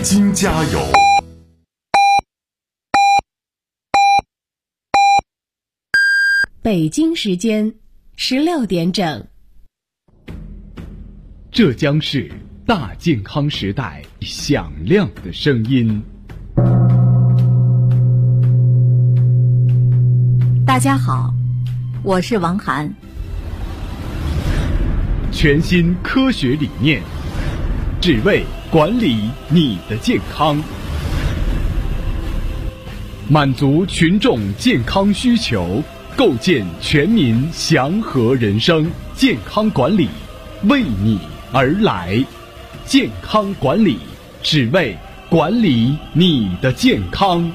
京加油！ 北京时间16点整。 这将是大健康时代响亮的声音。 大家好，我是王涵。 全新科学理念，只为管理你的健康，满足群众健康需求，构建全民祥和人生。健康管理为你而来，健康管理只为管理你的健康。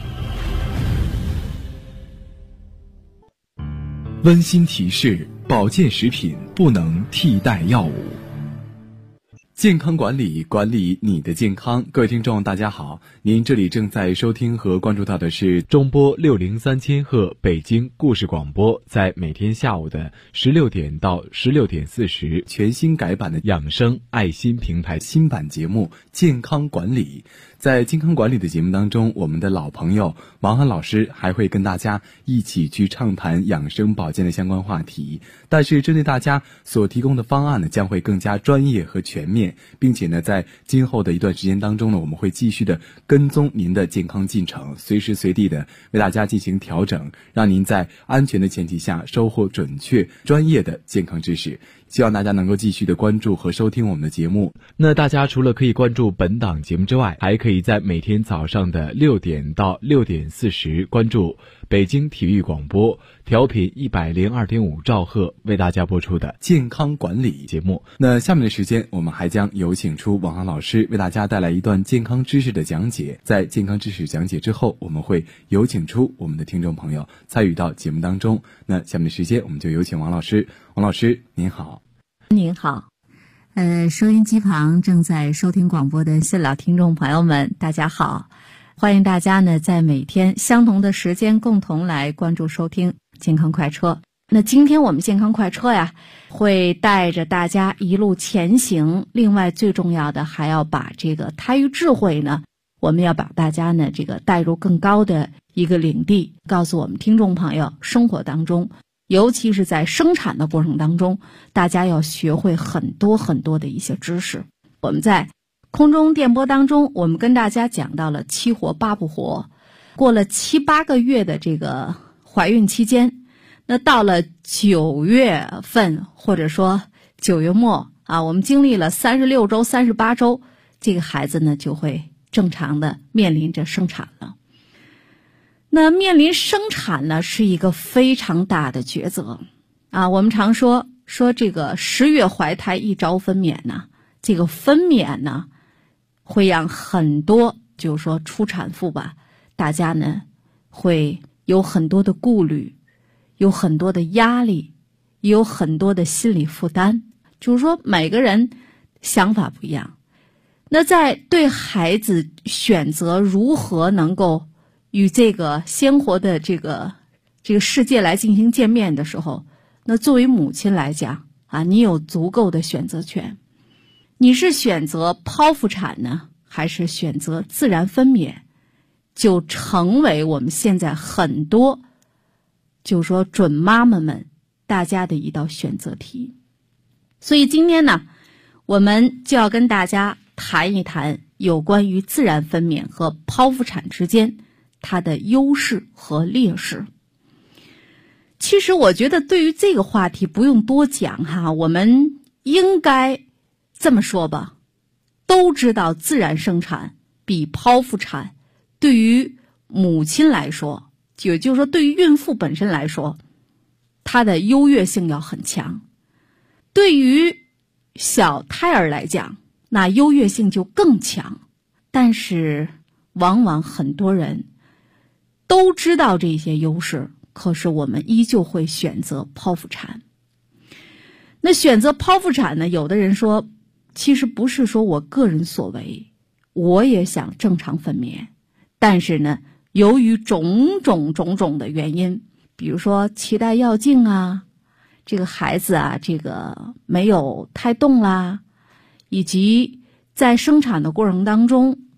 温馨提示：保健食品不能替代药物。健康管理，管理你的健康。各位听众大家好，您这里正在收听和关注到的是中波603千赫北京故事广播，在每天下午的16点到16点40全新改版的养生爱心平台新版节目健康管理。在健康管理的节目当中，我们的老朋友王涵老师还会跟大家一起去畅谈养生保健的相关话题，但是针对大家所提供的方案呢，将会更加专业和全面，并且呢，在今后的一段时间当中呢，我们会继续的跟踪您的健康进程，随时随地的为大家进行调整，让您在安全的前提下收获准确专业的健康知识。希望大家能够继续的关注和收听我们的节目。那大家除了可以关注本档节目之外，还可以在每天早上的6点到6点40关注北京体育广播调频102.5兆赫为大家播出的健康管理节目。那下面的时间，我们还将有请出王涵老师为大家带来一段健康知识的讲解。在健康知识讲解之后，我们会有请出我们的听众朋友参与到节目当中。那下面的时间，我们就有请王老师。王老师您好。 您好，收音机旁正在收听广播的新老听众朋友们，大家好，欢迎大家呢在每天相同的时间共同来关注收听健康快车。那今天我们健康快车呀，会带着大家一路前行。另外最重要的还要把这个胎育智慧呢，我们要把大家呢这个带入更高的一个领地，告诉我们听众朋友，生活当中尤其是在生产的过程当中，大家要学会很多很多的一些知识。我们在空中电波当中，我们跟大家讲到了7活8不活，过了7、8个月的这个怀孕期间，那到了9月份或者说9月末啊，我们经历了36周、38周，这个孩子呢就会正常的面临着生产了。那面临生产呢，是一个非常大的抉择啊。我们常说这个10月怀胎1朝分娩呢，这个分娩呢，会让很多就是说初产妇吧，大家呢会有很多的顾虑，有很多的压力，也有很多的心理负担，就是说每个人想法不一样。那在对孩子选择如何能够与这个鲜活的这个世界来进行见面的时候，那作为母亲来讲啊，你有足够的选择权。你是选择剖腹产呢，还是选择自然分娩，就成为我们现在很多就是说准妈妈们大家的一道选择题。所以今天呢，我们就要跟大家谈一谈有关于自然分娩和剖腹产之间它的优势和劣势。其实我觉得对于这个话题不用多讲哈，我们应该这么说吧，都知道自然生产比剖腹产对于母亲来说，也就是说对于孕妇本身来说，它的优越性要很强。对于小胎儿来讲，那优越性就更强。但是往往很多人都知道这些优势，可是我们依旧会选择剖腹产。那选择剖腹产呢，有的人说其实不是说我个人所为，我也想正常分娩，但是呢由于种种的原因，比如说脐带绕颈啊，这个孩子啊这个没有胎动啦，以及在生产的过程当中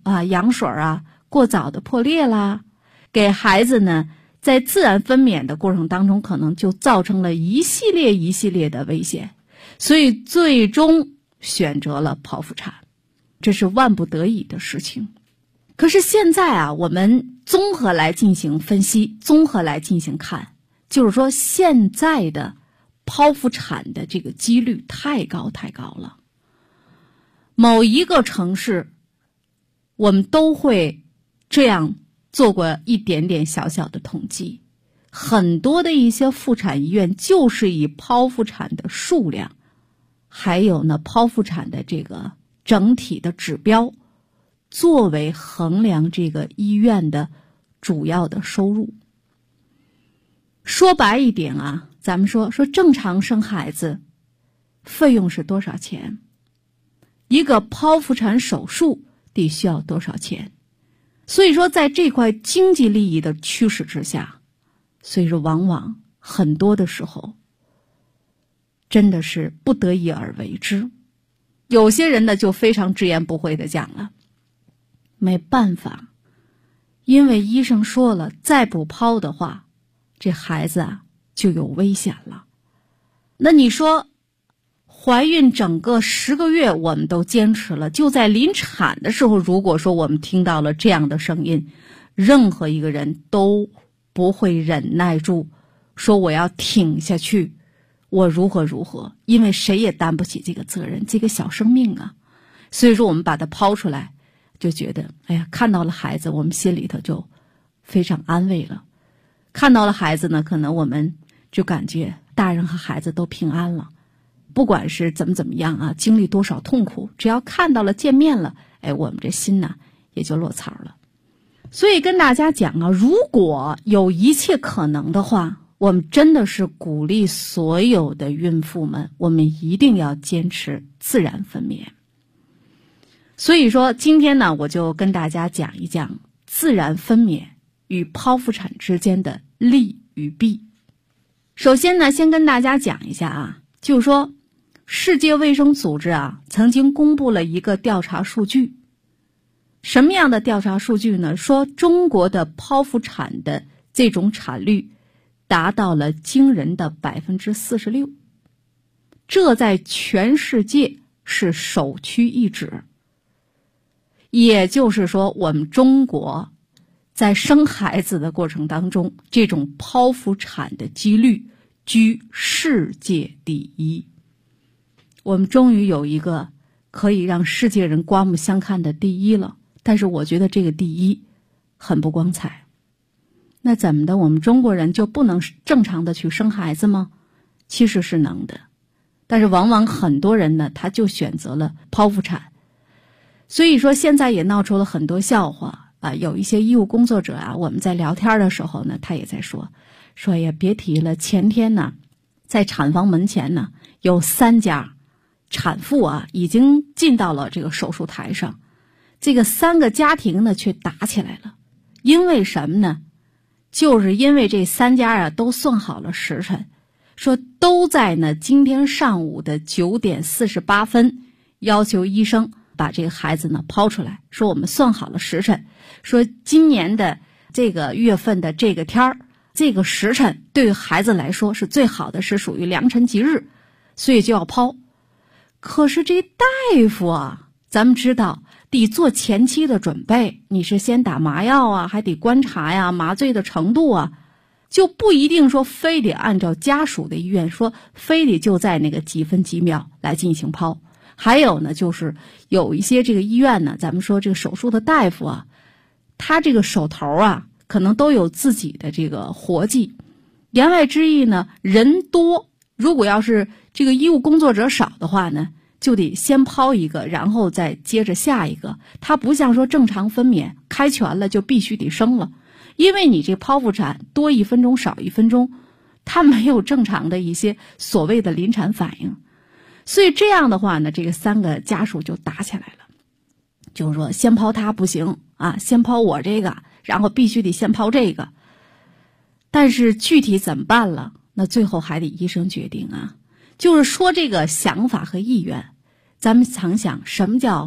羊水过早的破裂啦，给孩子呢在自然分娩的过程当中可能就造成了一系列的危险，所以最终选择了剖腹产，这是万不得已的事情。可是现在我们综合来进行分析，综合来进行看，就是说现在的剖腹产的这个几率太高了。某一个城市我们都会这样做过一点点小小的统计，很多的一些妇产医院就是以剖腹产的数量，还有呢剖腹产的这个整体的指标，作为衡量这个医院的主要的收入。说白一点咱们说正常生孩子费用是多少钱，一个剖腹产手术得需要多少钱。所以说在这块经济利益的驱使之下，所以说往往很多的时候真的是不得已而为之。有些人呢就非常直言不讳的讲了，没办法，因为医生说了，再不剖的话，这孩子就有危险了。那你说怀孕整个10个月我们都坚持了，就在临产的时候，如果说我们听到了这样的声音，任何一个人都不会忍耐住说我要挺下去，我如何，因为谁也担不起这个责任，这个小生命所以说我们把它抛出来，就觉得看到了孩子我们心里头就非常安慰了。看到了孩子呢，可能我们就感觉大人和孩子都平安了，不管是怎么样经历多少痛苦，只要看到了见面了，我们这心也就落草了。所以跟大家讲如果有一切可能的话，我们真的是鼓励所有的孕妇们，我们一定要坚持自然分娩。所以说今天呢，我就跟大家讲一讲自然分娩与剖腹产之间的利与弊。首先呢，先跟大家讲一下就是说世界卫生组织曾经公布了一个调查数据。什么样的调查数据呢？说中国的剖腹产的这种产率达到了惊人的 46%， 这在全世界是首屈一指。也就是说我们中国在生孩子的过程当中，这种剖腹产的几率居世界第一。我们终于有一个可以让世界人刮目相看的第一了，但是我觉得这个第一很不光彩。那怎么的，我们中国人就不能正常的去生孩子吗？其实是能的，但是往往很多人呢，他就选择了剖腹产。所以说现在也闹出了很多笑话有一些医务工作者我们在聊天的时候呢，他也在说也别提了，前天呢在产房门前呢有3家产妇已经进到了这个手术台上，这个3个家庭呢却打起来了。因为什么呢？就是因为这3家都算好了时辰，说都在呢今天上午的9点48分要求医生把这个孩子呢抛出来，说我们算好了时辰，说今年的这个月份的这个天儿，这个时辰对于孩子来说是最好的，是属于良辰吉日，所以就要抛。可是这大夫咱们知道得做前期的准备，你是先打麻药还得观察麻醉的程度就不一定说非得按照家属的意愿，说非得就在那个几分几秒来进行抛。还有呢，就是有一些这个医院呢，咱们说这个手术的大夫他这个手头可能都有自己的这个活计。言外之意呢，人多，如果要是这个医务工作者少的话呢，就得先抛一个，然后再接着下一个。它不像说正常分娩开拳了就必须得生了，因为你这剖腹产多1分钟少1分钟，它没有正常的一些所谓的临产反应。所以这样的话呢，这个3个家属就打起来了，就是说先抛他不行先抛我这个，然后必须得先抛这个。但是具体怎么办了，那最后还得医生决定就是说这个想法和意愿，咱们想想什么叫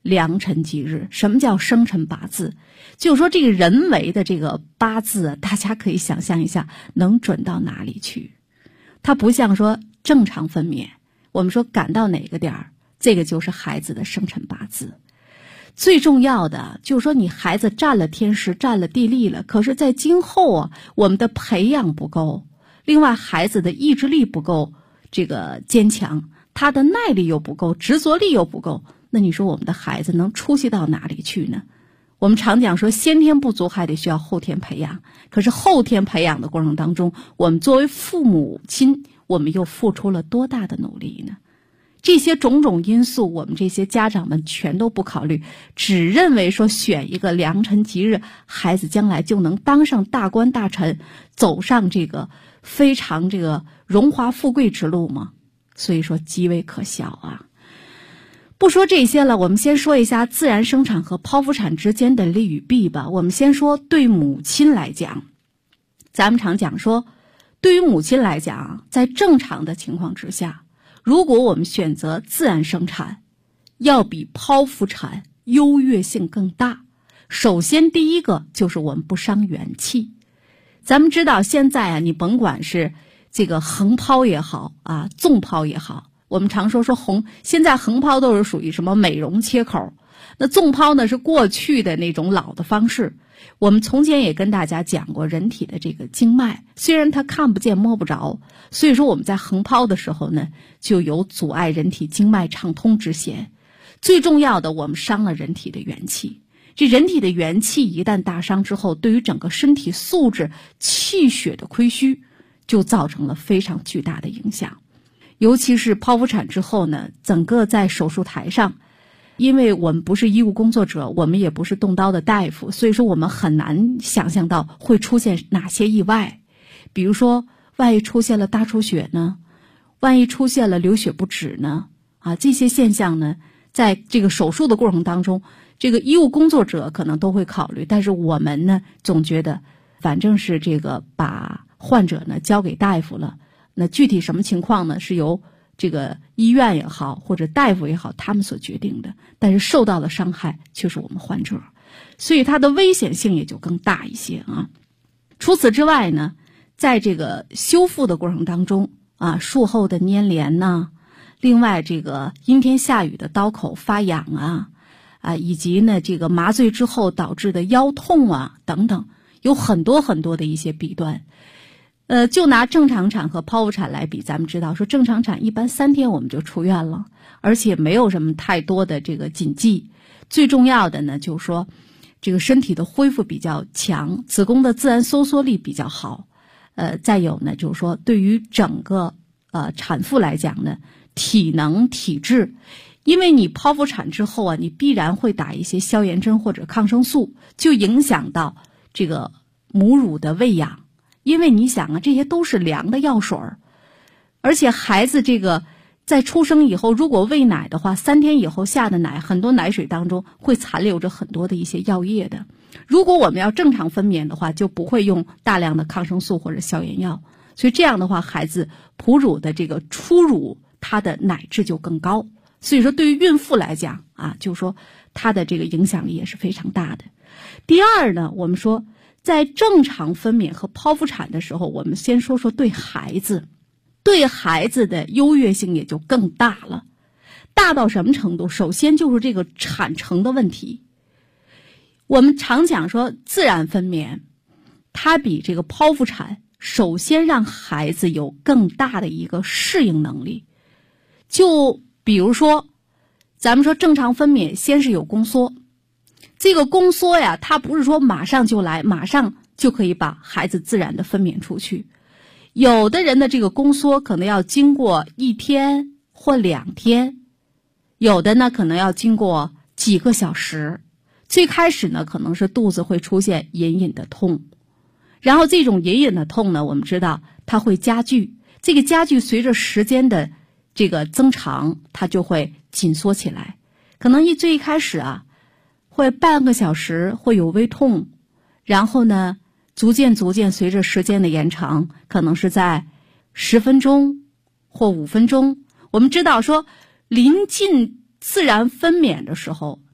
良辰吉日。什么叫生辰八字？就是说这个人为的这个八字，大家可以想象一下能准到哪里去。它不像说正常分娩，我们说赶到哪个点儿，这个就是孩子的生辰八字。最重要的就是说你孩子占了天时占了地利了，可是在今后啊，我们的培养不够，另外孩子的意志力不够这个坚强，他的耐力又不够，执着力又不够，那你说我们的孩子能出息到哪里去呢？我们常讲说先天不足还得需要后天培养，可是后天培养的过程当中，我们作为父母亲，我们又付出了多大的努力呢？这些种种因素，我们这些家长们全都不考虑，只认为说选一个良辰吉日，孩子将来就能当上大官大臣，走上这个非常这个荣华富贵之路吗？所以说极为可笑啊。不说这些了，我们先说一下自然生产和剖腹产之间的利与弊吧。我们先说对母亲来讲，咱们常讲说，对于母亲来讲，在正常的情况之下，如果我们选择自然生产，要比剖腹产优越性更大。首先第一个就是我们不伤元气。咱们知道现在啊，你甭管是这个横剖也好啊，纵剖也好，我们常说现在横剖都是属于什么美容切口，那纵剖呢是过去的那种老的方式。我们从前也跟大家讲过人体的这个经脉，虽然它看不见摸不着，所以说我们在横剖的时候呢，就有阻碍人体经脉畅通之嫌。最重要的，我们伤了人体的元气。这人体的元气一旦大伤之后，对于整个身体素质、气血的亏虚，就造成了非常巨大的影响。尤其是剖腹产之后呢，整个在手术台上，因为我们不是医务工作者，我们也不是动刀的大夫，所以说我们很难想象到会出现哪些意外。比如说万一出现了大出血呢，万一出现了流血不止呢，这些现象呢，在这个手术的过程当中，这个医务工作者可能都会考虑，但是我们呢总觉得反正是这个把患者呢交给大夫了，那具体什么情况呢，是由这个医院也好或者大夫也好他们所决定的，但是受到的伤害却是我们患者，所以它的危险性也就更大一些啊。除此之外呢，在这个修复的过程当中术后的粘连呢，另外这个阴天下雨的刀口发痒以及呢这个麻醉之后导致的腰痛等等，有很多很多的一些弊端。就拿正常产和剖腹产来比，咱们知道说正常产一般3天我们就出院了，而且没有什么太多的这个禁忌。最重要的呢，就是说这个身体的恢复比较强，子宫的自然收缩力比较好。再有呢，就是说对于整个产妇来讲呢，体能体质，因为你剖腹产之后你必然会打一些消炎针或者抗生素，就影响到这个母乳的喂养。因为你想这些都是凉的药水，而且孩子这个在出生以后，如果喂奶的话，3天以后下的奶，很多奶水当中会残留着很多的一些药液的。如果我们要正常分娩的话，就不会用大量的抗生素或者消炎药，所以这样的话，孩子哺乳的这个初乳，它的奶质就更高。所以说对于孕妇来讲就是说它的这个影响力也是非常大的。第二呢，我们说在正常分娩和剖腹产的时候，我们先说说对孩子的优越性也就更大了。大到什么程度？首先就是这个产程的问题。我们常讲说自然分娩，它比这个剖腹产首先让孩子有更大的一个适应能力。就比如说咱们说正常分娩先是有宫缩，这个宫缩它不是说马上就来，马上就可以把孩子自然的分娩出去。有的人的这个宫缩可能要经过1天或2天，有的呢可能要经过几个小时。最开始呢可能是肚子会出现隐隐的痛，然后这种隐隐的痛呢，我们知道它会加剧，这个加剧随着时间的这个增长，它就会紧缩起来。可能最开始会半个小时会有微痛，然后呢逐渐随着时间的延长，可能是在10分钟或5分钟。我们知道说临近自然分娩的时候，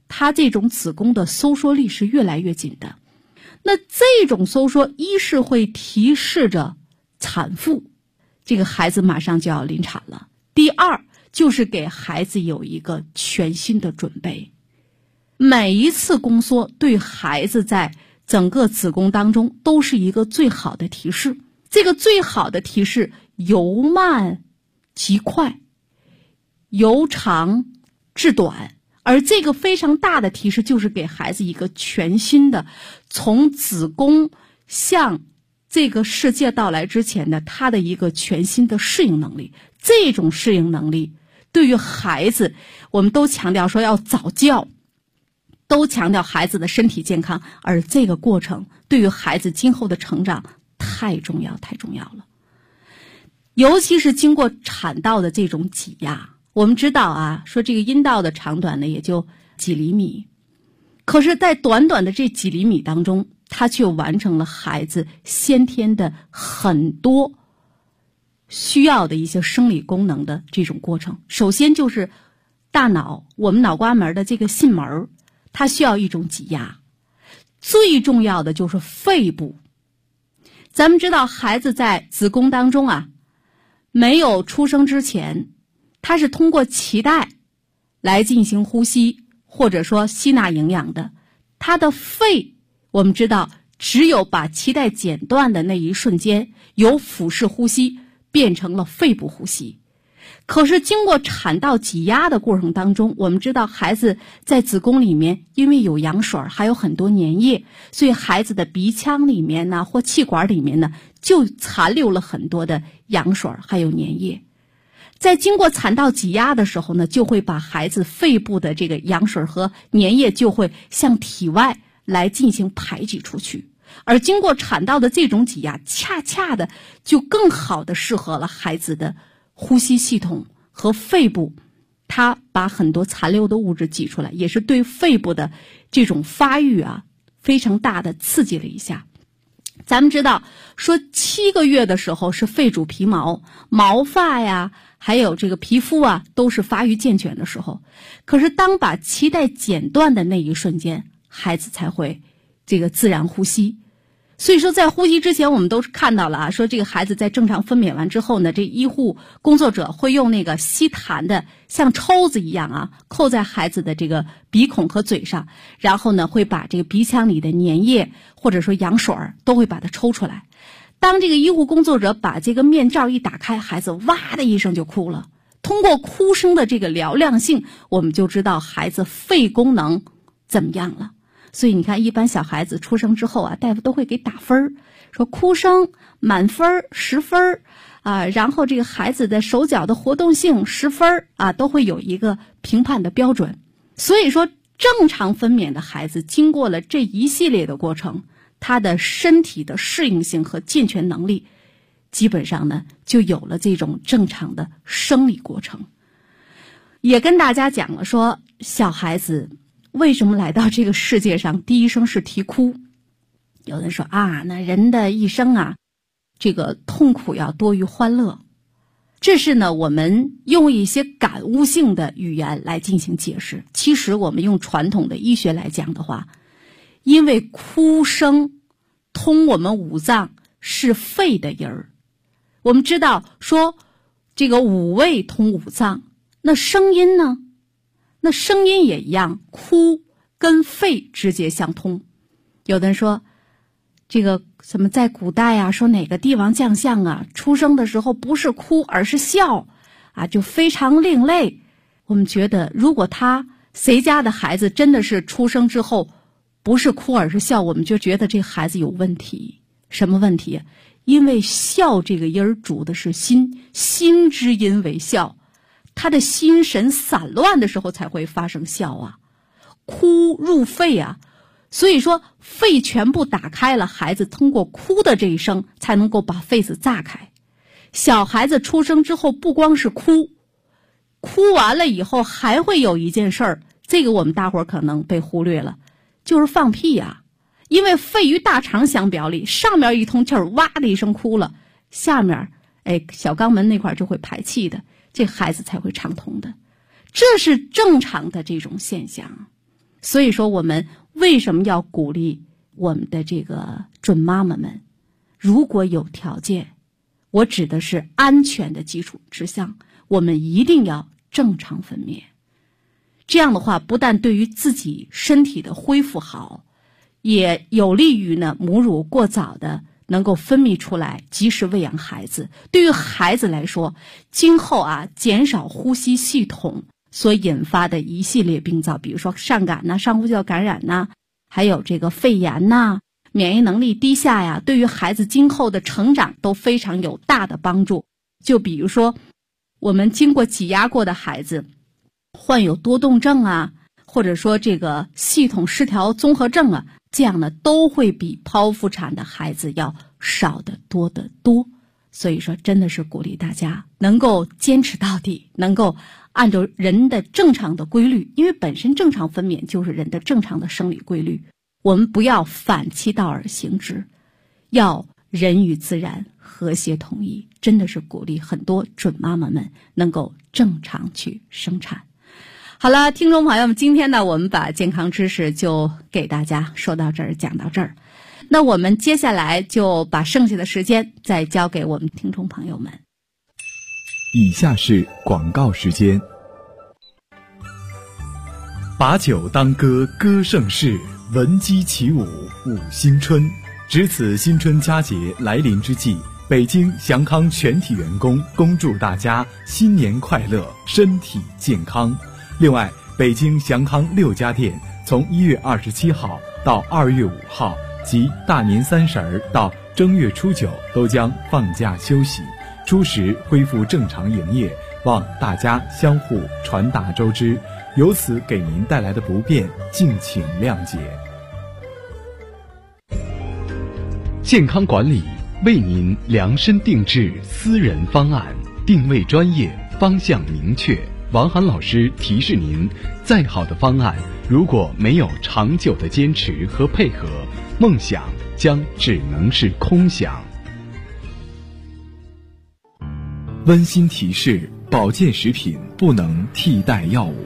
它这种子宫的收缩力是越来越紧的。那这种收缩一是会提示着产妇这个孩子马上就要临产了，第二就是给孩子有一个全新的准备。每一次宫缩对孩子在整个子宫当中都是一个最好的提示，这个最好的提示由慢及快，由长至短，而这个非常大的提示就是给孩子一个全新的从子宫向这个世界到来之前的他的一个全新的适应能力。这种适应能力对于孩子，我们都强调说要早教，都强调孩子的身体健康，而这个过程对于孩子今后的成长太重要太重要了。尤其是经过产道的这种挤压，我们知道啊，说这个阴道的长短呢也就几厘米，可是在短短的这几厘米当中，它却完成了孩子先天的很多需要的一些生理功能的这种过程。首先就是大脑，我们脑瓜门的这个囟门，它需要一种挤压。最重要的就是肺部。咱们知道孩子在子宫当中啊，没有出生之前，它是通过脐带来进行呼吸或者说吸纳营养的。它的肺，我们知道只有把脐带剪断的那一瞬间，由腹式呼吸变成了肺部呼吸。可是经过产道挤压的过程当中，我们知道孩子在子宫里面因为有羊水还有很多粘液，所以孩子的鼻腔里面呢或气管里面呢就残留了很多的羊水还有粘液。在经过产道挤压的时候呢，就会把孩子肺部的这个羊水和粘液就会向体外来进行排挤出去。而经过产道的这种挤压，恰恰的就更好的适合了孩子的呼吸系统和肺部，它把很多残留的物质挤出来，也是对肺部的这种发育啊非常大的刺激了一下。咱们知道说7个月的时候是肺主皮毛，毛发呀还有这个皮肤啊都是发育健全的时候，可是当把脐带剪断的那一瞬间，孩子才会这个自然呼吸。所以说在呼吸之前，我们都看到了啊，说这个孩子在正常分娩完之后呢，这医护工作者会用那个吸痰的像抽子一样啊，扣在孩子的这个鼻孔和嘴上，然后呢会把这个鼻腔里的粘液或者说羊水都会把它抽出来。当这个医护工作者把这个面罩一打开，孩子哇的一声就哭了。通过哭声的这个嘹亮性，我们就知道孩子肺功能怎么样了。所以你看，一般小孩子出生之后啊，大夫都会给打分，说哭声满分10分啊，然后这个孩子的手脚的活动性10分啊，都会有一个评判的标准。所以说正常分娩的孩子经过了这一系列的过程，他的身体的适应性和健全能力基本上呢就有了这种正常的生理过程。也跟大家讲了说，小孩子为什么来到这个世界上第一声是啼哭。有人说啊，那人的一生啊，这个痛苦要多于欢乐。这是呢我们用一些感悟性的语言来进行解释。其实我们用传统的医学来讲的话，因为哭声通我们五脏是肺的音儿。我们知道说这个五味通五脏，那声音呢？那声音也一样，哭跟肺直接相通。有的人说这个什么在古代啊，说哪个帝王将相啊出生的时候不是哭而是笑啊，就非常另类。我们觉得如果谁家的孩子真的是出生之后不是哭而是笑，我们就觉得这孩子有问题。什么问题？因为笑这个音儿主的是心，心之音为笑，他的心神散乱的时候才会发生笑啊，哭入肺啊。所以说肺全部打开了，孩子通过哭的这一声才能够把肺子炸开。小孩子出生之后不光是哭，哭完了以后还会有一件事儿，这个我们大伙儿可能被忽略了，就是放屁啊。因为肺与大肠相表里，上面一通气儿哇的一声哭了，下面小肛门那块就会排气的，这孩子才会畅通的。这是正常的这种现象。 所以说我们为什么要鼓励我们的这个准妈妈们，如果有条件，我指的是安全的基础之上，我们一定要正常分娩。这样的话，不但对于自己身体的恢复好，也有利于呢母乳过早的能够分泌出来，及时喂养孩子。对于孩子来说，今后减少呼吸系统所引发的一系列病灶，比如说上感呐、上呼吸道感染呐，还有这个肺炎呐、免疫能力低下呀，对于孩子今后的成长都非常有大的帮助。就比如说我们经过挤压过的孩子，患有多动症或者说这个系统失调综合症这样的都会比剖腹产的孩子要少得多得多。所以说真的是鼓励大家能够坚持到底，能够按照人的正常的规律，因为本身正常分娩就是人的正常的生理规律，我们不要反其道而行之，要人与自然和谐统一。真的是鼓励很多准妈妈们能够正常去生产。好了，听众朋友们，今天呢，我们把健康知识就给大家说到这儿，讲到这儿。那我们接下来就把剩下的时间再交给我们听众朋友们。 以下是广告时间。把酒当歌，歌盛世，闻鸡起舞，舞新春。值此新春佳节来临之际，北京祥康全体员工恭祝大家新年快乐，身体健康。另外，北京祥康6家店从1月27号到2月5号及大年30到正月初9都将放假休息，初时恢复正常营业，望大家相互传达周知，由此给您带来的不便，敬请谅解。健康管理为您量身定制私人方案，定位专业，方向明确。王涵老师提示您，再好的方案，如果没有长久的坚持和配合，梦想将只能是空想。温馨提示：保健食品不能替代药物。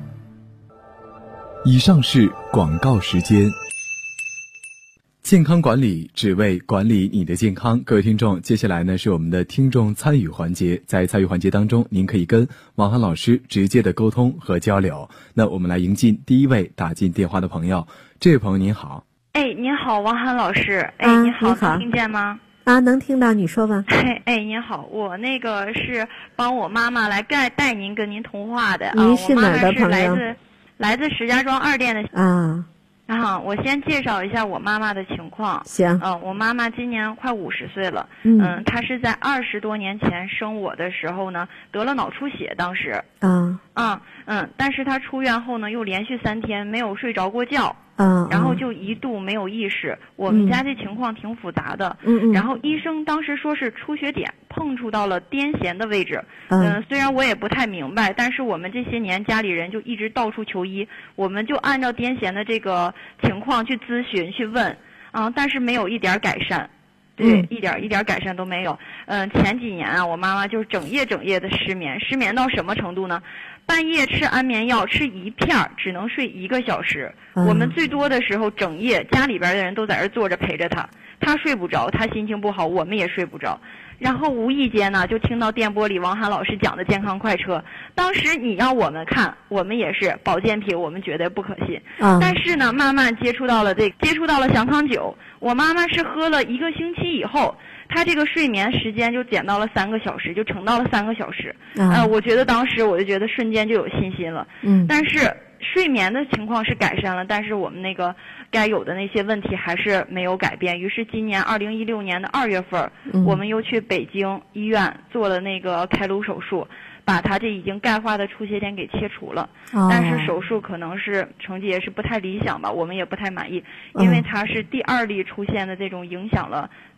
以上是广告时间。健康管理只为管理你的健康。各位听众，接下来呢是我们的听众参与环节。在参与环节当中，您可以跟王涵老师直接的沟通和交流。那我们来迎进第一位打进电话的朋友。这位朋友您好。 您好，王涵老师。你好，能听见吗？ 能听到，你说吧。 您好，我那个是帮我妈妈来带您跟您通话的。 您是哪儿的朋友？ 我妈妈是来自石家庄2店的。我先介绍一下我妈妈的情况。 行。 我妈妈今年快50岁了。她是在20多年前生我的时候呢，得了脑出血，当时。但是她出院后呢，又连续3天没有睡着过觉。然后就一度没有意识。我们家这情况挺复杂的。然后医生当时说是出血点碰触到了癫痫的位置。虽然我也不太明白，但是我们这些年家里人就一直到处求医，我们就按照癫痫的这个情况去咨询去问，但是没有一点改善。对，一点改善都没有。前几年我妈妈就是整夜的失眠到什么程度呢？半夜吃安眠药，吃1片只能睡1个小时。我们最多的时候整夜家里边的人都在这坐着陪着她，她睡不着，她心情不好，我们也睡不着。然后无意间呢，就听到电波里王涵老师讲的健康快车。当时你让我们看，我们也是保健品，我们觉得不可信。但是呢，慢慢接触到了祥康酒。我妈妈是喝了1个星期以后，她这个睡眠时间就减到了3个小时，就乘到了3个小时。我觉得当时我就觉得瞬间就有信心了。但是睡眠的情况是改善了，但是我们那个该有的那些问题还是没有改变。于是今年2016年的2月份，我们又去北京医院做了那个开颅手术，把他这已经钙化的出血点给切除了。但是手术可能是成绩也是不太理想吧，我们也不太满意，因为它是第2例出现的这种影响了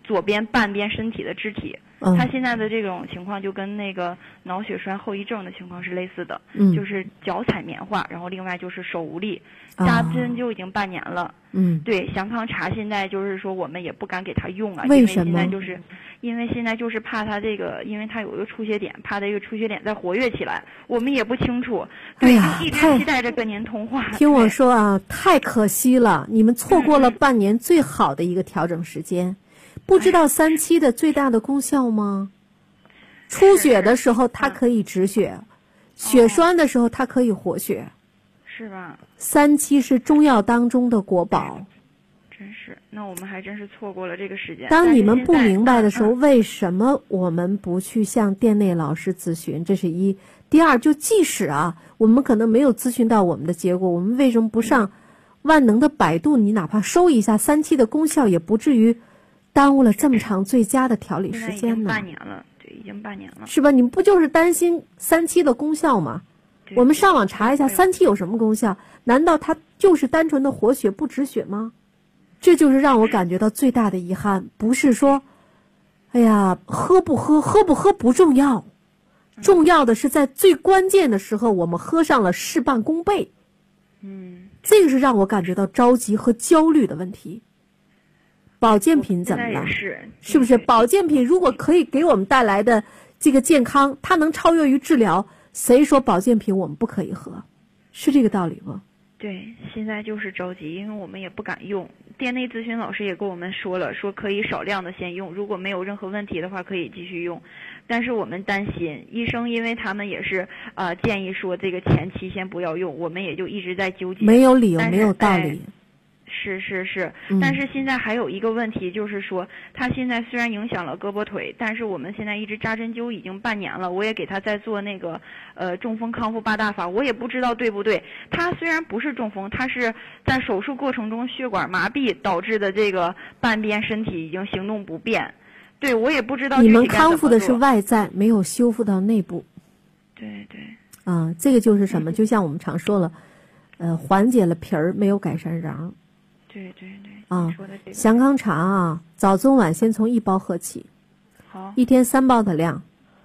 左边半边身体的肢体。他现在的这种情况就跟那个脑血栓后遗症的情况是类似的，就是脚踩棉花，然后另外就是手无力，扎针就已经半年了。对，降康茶现在就是说我们也不敢给他用了， 为什么？ 因为现在就是怕他这个，因为他有一个出血点，怕这个出血点再活跃起来，我们也不清楚。 哎呀， 就一直期待着跟您通话。 听我说啊，太可惜了，你们错过了半年最好的一个调整时间。不知道3期的最大的功效吗？出血的时候它可以止血，血栓的时候它可以活血， 是吧 ？3期是中药当中的国宝。 真是，那我们还真是错过了这个时间。 当你们不明白的时候，为什么我们不去向店内老师咨询？这是一。第二，就即使啊，我们可能没有咨询到我们的结果，我们为什么不上万能的百度？你哪怕搜一下3期的功效，也不至于耽误了这么长最佳的调理时间呢。 半年了，对，已经半年了， 是吧？你们不就是担心3期的功效吗？我们上网查一下3期有什么功效？难道它就是单纯的活血不止血吗？这就是让我感觉到最大的遗憾，不是说，哎呀，喝不喝不重要，重要的是在最关键的时候我们喝上了事半功倍。这个是让我感觉到着急和焦虑的问题。保健品怎么了？是不是保健品如果可以给我们带来的这个健康，它能超越于治疗，谁说保健品我们不可以喝？是这个道理吗？ 对，现在就是着急，因为我们也不敢用。店内咨询老师也跟我们说了，说可以少量的先用，如果没有任何问题的话可以继续用。但是我们担心医生，因为他们也是建议说这个前期先不要用，我们也就一直在纠结。 没有理由，没有道理。 是，但是现在还有一个问题，就是说他现在虽然影响了胳膊腿，但是我们现在一直扎针灸已经半年了，我也给他在做那个中风康复8大法，我也不知道对不对。他虽然不是中风，他是在手术过程中血管麻痹导致的这个半边身体已经行动不便。对，我也不知道。 你们康复的是外在，没有修复到内部。 对。 这个就是什么？就像我们常说了，缓解了皮儿，没有改善瓤。 对。说的这个降康茶啊，早中晚先从1包喝起， 好 ，1天3包的量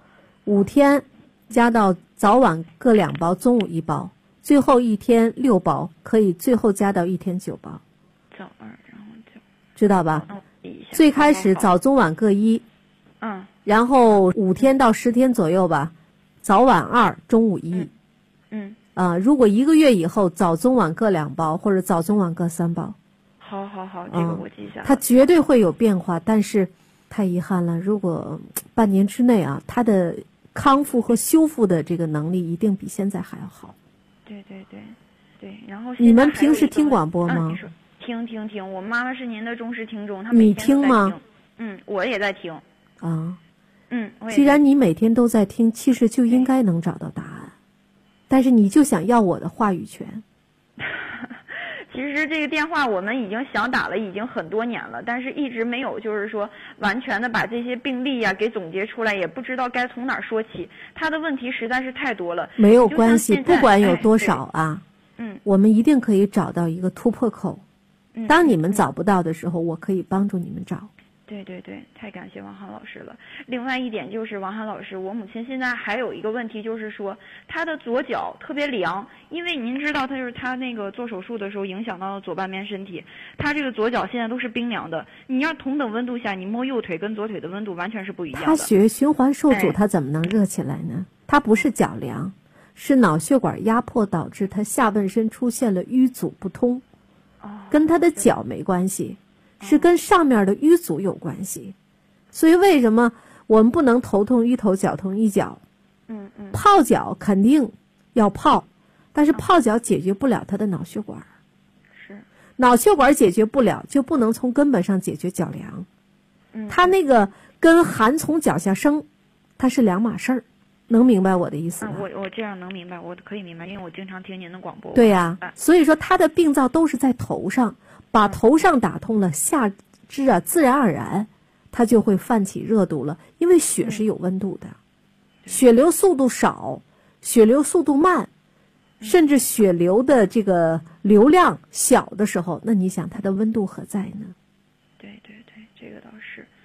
，5天加到早晚各2包，中午1包，最后1天6包，可以最后加到1天9包。 早2，然后9， 知道吧？最开始早中晚各1，然后5天到10天左右吧，早晚2，中午1。如果1个月以后，早中晚各2包，或者早中晚各3包。 好，这个我记下了。 它绝对会有变化，但是太遗憾了，如果半年之内啊，它的康复和修复的这个能力一定比现在还要好。 对。然后你们平时听广播吗？ 听，我妈妈是您的忠实听众，她每天都在听。 你听吗？ 我也在听。 既然你每天都在听，其实就应该能找到答案，但是你就想要我的话语权。 其实这个电话我们已经想打了，已经很多年了，但是一直没有就是说完全的把这些病例呀给总结出来，也不知道该从哪儿说起。他的问题实在是太多了。 没有关系，不管有多少啊，我们一定可以找到一个突破口。当你们找不到的时候，我可以帮助你们找。 对，太感谢王涵老师了。另外一点就是王涵老师，我母亲现在还有一个问题，就是说她的左脚特别凉，因为您知道她那个做手术的时候影响到了左半边身体，她这个左脚现在都是冰凉的。你要同等温度下，你摸右腿跟左腿的温度完全是不一样的。 她血液循环受阻，她怎么能热起来呢？她不是脚凉，是脑血管压迫导致她下半身出现了淤阻不通，跟她的脚没关系。是跟上面的淤阻有关系，所以为什么我们不能头痛医头，脚痛医脚？泡脚肯定要泡，但是泡脚解决不了他的脑血管。 是， 脑血管解决不了，就不能从根本上解决脚凉。他那个跟寒从脚下生，它是两码事儿。能明白我的意思吗？ 我这样能明白，我可以明白，因为我经常听您的广播。 对呀，所以说他的病灶都是在头上。把头上打通了，下肢啊，自然而然它就会泛起热度了，因为血是有温度的，血流速度少，血流速度慢，甚至血流的这个流量小的时候，那你想它的温度何在呢？ 对，这个倒是。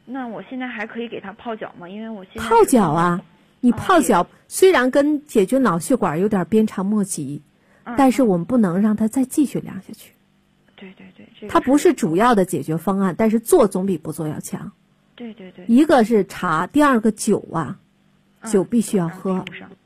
那我现在还可以给他泡脚吗？因为我现在泡脚啊，你泡脚虽然跟解决脑血管有点鞭长莫及，但是我们不能让它再继续凉下去。 对对对， 它不是主要的解决方案，但是做总比不做要强。 对对对， 一个是茶，第二个酒啊，酒必须要喝。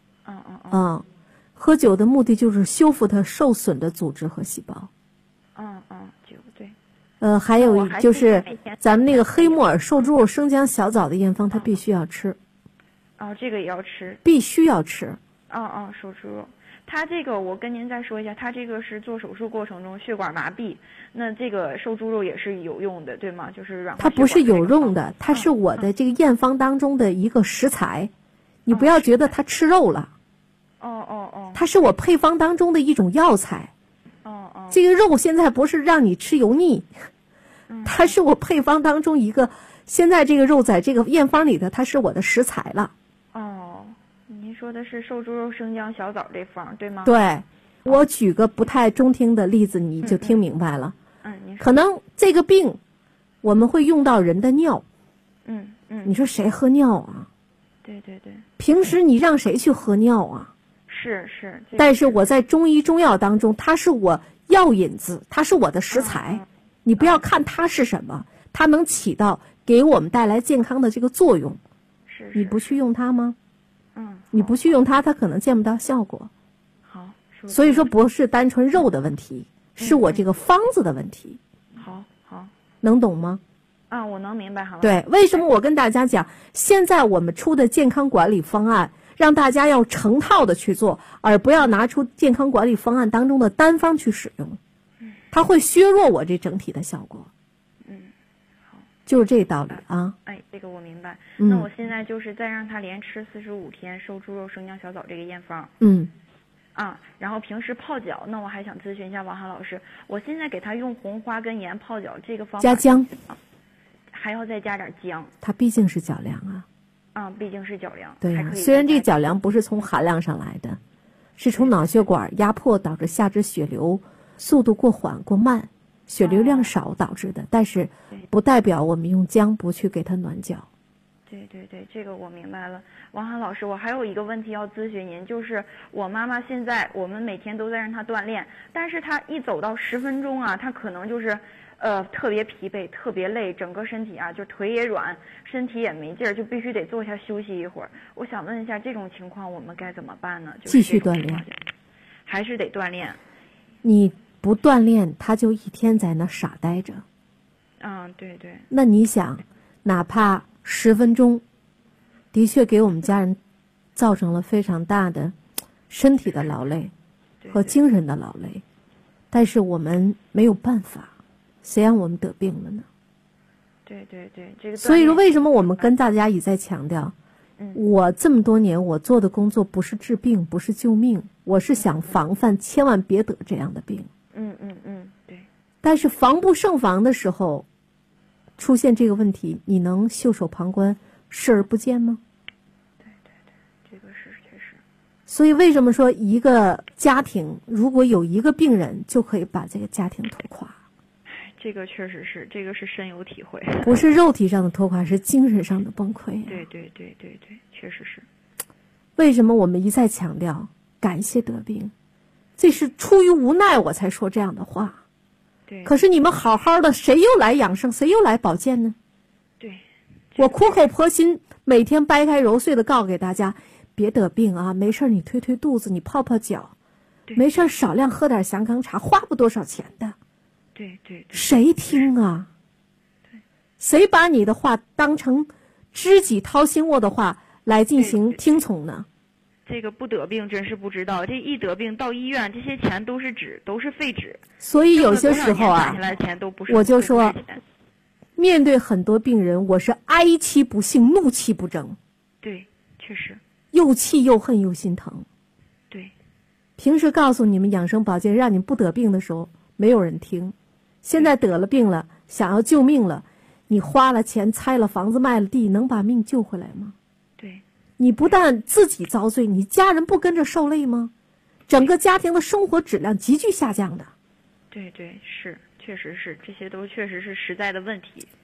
喝酒的目的就是修复它受损的组织和细胞。 酒对。 还有就是咱们那个黑木耳瘦猪肉生姜小枣的验方，它必须要吃。 这个也要吃。 必须要吃。 瘦猪肉，它这个我跟您再说一下，它这个是做手术过程中血管麻痹，那这个瘦猪肉也是有用的，对吗？就是软化血管。 它不是有用的，它是我的这个验方当中的一个食材，你不要觉得它吃肉了。它是我配方当中的一种药材。这个肉现在不是让你吃油腻，它是我配方当中一个，现在这个肉在这个验方里的，它是我的食材了。 您说的是瘦猪肉生姜小枣这方对吗？ 对，我举个不太中听的例子，你就听明白了。可能这个病我们会用到人的尿。你说谁喝尿啊？ 对对对。 平时你让谁去喝尿啊？ 是。 但是我在中医中药当中，它是我药引子，它是我的食材。你不要看它是什么，它能起到给我们带来健康的这个作用。你不去用它吗？你不去用它，它可能见不到效果。 好。 所以说不是单纯肉的问题，是我这个方子的问题。 好。 能懂吗？ 我能明白。好。 对，为什么我跟大家讲，现在我们出的健康管理方案，让大家要成套的去做，而不要拿出健康管理方案当中的单方去使用，它会削弱我这整体的效果。 好， 就是这道理啊。 这个我明白。那我现在就是再让他连吃45天瘦猪肉生姜小枣这个验方。然后平时泡脚，那我还想咨询一下王涵老师，我现在给他用红花跟盐泡脚，这个方法加姜， 还要再加点姜。 它毕竟是脚凉啊。 毕竟是脚凉。 对呀，虽然这脚凉不是从寒凉上来的，是从脑血管压迫导致下肢血流速度过缓过慢，血流量少导致的，但是不代表我们用姜不去给它暖脚。 对对对，这个我明白了。王涵老师，我还有一个问题要咨询您，就是我妈妈现在我们每天都在让她锻炼，但是她一走到10分钟啊，她可能就是特别疲惫，特别累，整个身体啊就腿也软，身体也没劲儿，就必须得坐下休息一会儿。我想问一下，这种情况我们该怎么办呢？ 继续锻炼， 还是得锻炼？ 你不锻炼，他就一天在那傻呆着。 对对。 那你想，哪怕10分钟，的确给我们家人造成了非常大的身体的劳累和精神的劳累，但是我们没有办法，谁让我们得病了呢？ 对对对，这个。 所以说，为什么我们跟大家一再强调，我这么多年我做的工作不是治病，不是救命，我是想防范，千万别得这样的病。 对。 但是防不胜防的时候，出现这个问题，你能袖手旁观、视而不见吗？ 对对对，这个是确实。 所以为什么说一个家庭如果有一个病人，就可以把这个家庭拖垮？ 这个确实是，这个是深有体会。 不是肉体上的拖垮，是精神上的崩溃。 对对对对对，确实是。 为什么我们一再强调感谢得病？这是出于无奈我才说这样的话。 对。 可是你们好好的，谁又来养生，谁又来保健呢？ 对。 我苦口婆心，每天掰开揉碎的告诉给大家，别得病啊，没事你推推肚子，你泡泡脚，没事少量喝点祥康茶，花不多少钱的。 对对。 谁听啊？ 对。 谁把你的话当成知己掏心窝的话来进行听从呢？ 这个不得病真是不知道，这一得病到医院，这些钱都是纸，都是废纸。 所以有些时候啊，我就说，面对很多病人，我是哀其不幸，怒其不争。 对，确实。 又气又恨又心疼。 对。 平时告诉你们养生保健，让你不得病的时候，没有人听。现在得了病了，想要救命了，你花了钱，拆了房子，卖了地，能把命救回来吗？ 对。 你不但自己遭罪，你家人不跟着受累吗？整个家庭的生活质量急剧下降的。 对对是，确实是，这些都确实是实在的问题。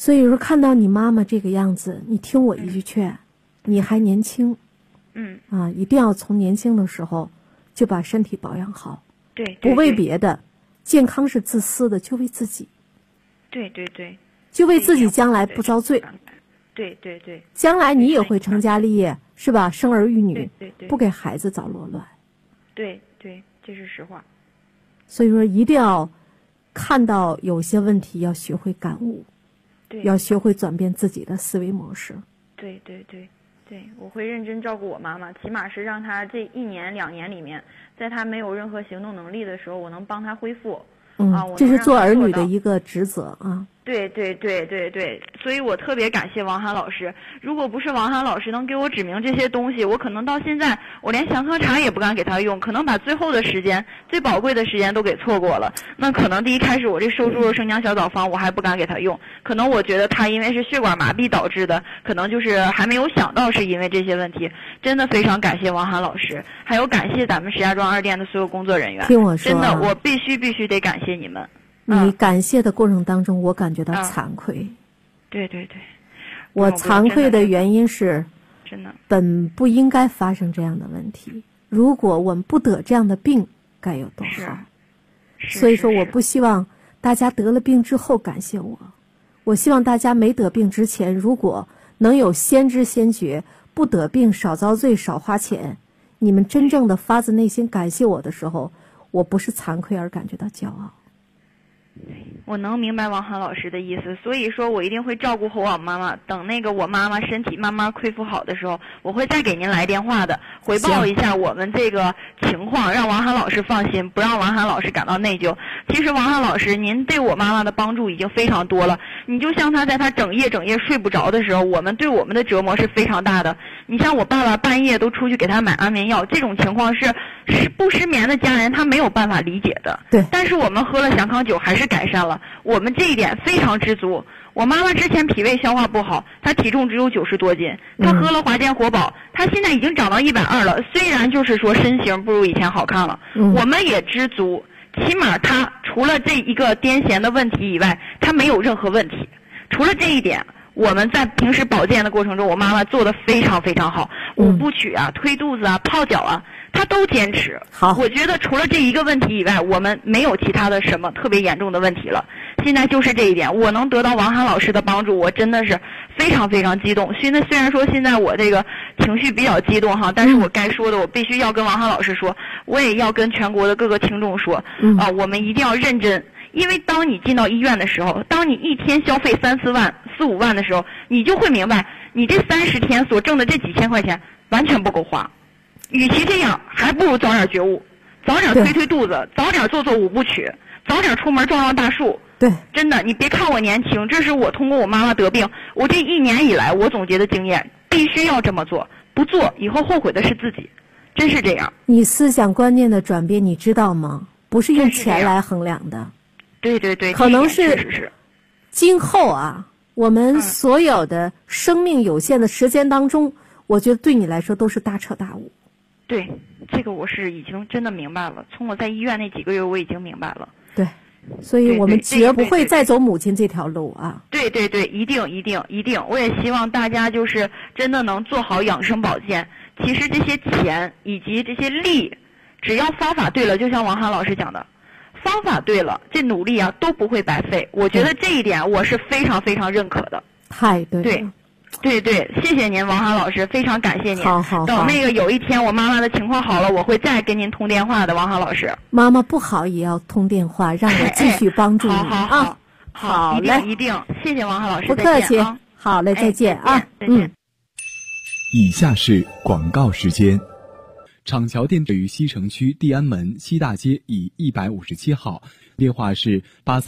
所以说看到你妈妈这个样子，你听我一句劝，你还年轻，一定要从年轻的时候就把身体保养好。 对， 不为别的，健康是自私的，就为自己。 对对对， 就为自己将来不遭罪。 对对对， 将来你也会成家立业，是吧？生儿育女， 对， 不给孩子找罗乱。 对对，这是实话。 所以说，一定要看到有些问题，要学会感悟，要学会转变自己的思维模式。 对对对对，我会认真照顾我妈妈，起码是让她这1年2年里面，在她没有任何行动能力的时候，我能帮她恢复。 这是做儿女的一个职责啊。 对对对对对，所以我特别感谢王涵老师。如果不是王涵老师能给我指明这些东西，我可能到现在我连祥康茶也不敢给他用，可能把最后的时间、最宝贵的时间都给错过了。那可能第一开始我这瘦猪肉生姜小枣方我还不敢给他用，可能我觉得他因为是血管麻痹导致的，可能就是还没有想到是因为这些问题。真的非常感谢王涵老师，还有感谢咱们石家庄2店的所有工作人员。 听我说， 真的我必须得感谢你们。 你感谢的过程当中，我感觉到惭愧。 对对对， 我惭愧的原因是， 真的本不应该发生这样的问题。如果我们不得这样的病，该有多好。所以说，我不希望大家得了病之后感谢我，我希望大家没得病之前，如果能有先知先觉，不得病少遭罪少花钱，你们真正的发自内心感谢我的时候，我不是惭愧而感觉到骄傲。 我能明白王涵老师的意思，所以说我一定会照顾好我妈妈。等那个我妈妈身体慢慢恢复好的时候，我会再给您来电话的，回报一下我们这个情况，让王涵老师放心，不让王涵老师感到内疚。其实王涵老师，您对我妈妈的帮助已经非常多了。你就像她在她整夜睡不着的时候，我们对我们的折磨是非常大的。你像我爸爸半夜都出去给她买安眠药，这种情况是不失眠的家人他没有办法理解的。 对， 但是我们喝了祥康酒还是改善了，我们这一点非常知足。我妈妈之前脾胃消化不好，她体重只有90多斤，她喝了华健活宝，她现在已经长到120了。虽然就是说身形不如以前好看了，我们也知足，起码她除了这一个癫痫的问题以外，她没有任何问题。除了这一点，我们在平时保健的过程中，我妈妈做得非常非常好，5部曲啊、推肚子啊、泡脚啊，她都坚持。 好， 我觉得除了这一个问题以外，我们没有其他的什么特别严重的问题了。现在就是这一点，我能得到王涵老师的帮助，我真的是非常非常激动。虽然说现在我这个情绪比较激动哈，但是我该说的我必须要跟王涵老师说，我也要跟全国的各个听众说，我们一定要认真。因为当你进到医院的时候，当你一天消费3、4万、4、5万的时候，你就会明白，你这30天所挣的这几千块钱完全不够花。与其这样，还不如早点觉悟，早点推肚子，早点做5部曲，早点出门撞大树。 对， 真的，你别看我年轻，这是我通过我妈妈得病，我这1年以来我总结的经验，必须要这么做，不做以后后悔的是自己，真是这样。 你思想观念的转变，你知道吗？不是用钱来衡量的。 对对对， 可能是今后啊，我们所有的生命有限的时间当中，我觉得对你来说都是大彻大悟。 对，这个我是已经真的明白了，从我在医院那几个月我已经明白了。 对，所以我们绝不会再走母亲这条路啊。 对对对，一定，我也希望大家就是真的能做好养生保健。其实这些钱以及这些力，只要方法对了，就像王涵老师讲的，方法对了，这努力啊都不会白费。我觉得这一点我是非常非常认可的。 太对了。 对，谢谢您，王涵老师，非常感谢您。 好。 等那个有一天我妈妈的情况好了，我会再跟您通电话的，王涵老师。 妈妈不好也要通电话，让我继续帮助你啊。好嘞， 一定，谢谢王涵老师， 不客气。好嘞，再见啊。 再见。 以下是广告时间。厂桥店位于西城区地安门西大街以157号，电话是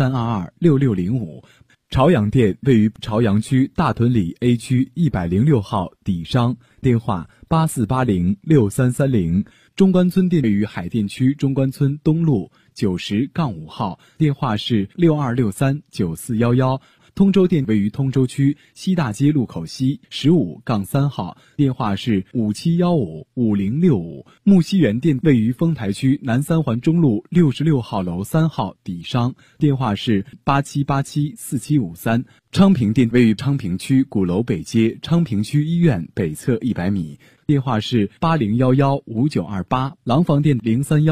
83226605。朝阳店位于朝阳区大屯里 A 区106号底商，电话84806330。中关村店位于海淀区中关村东路90-5号，电话是62639411。 通州店位于通州区西大街路口西15-3号，电话是57155065。木樨园店位于丰台区南三环中路66号楼3号底商，电话是87874753。昌平店位于昌平区鼓楼北街昌平区医院北侧100米，电话是80115928。廊坊店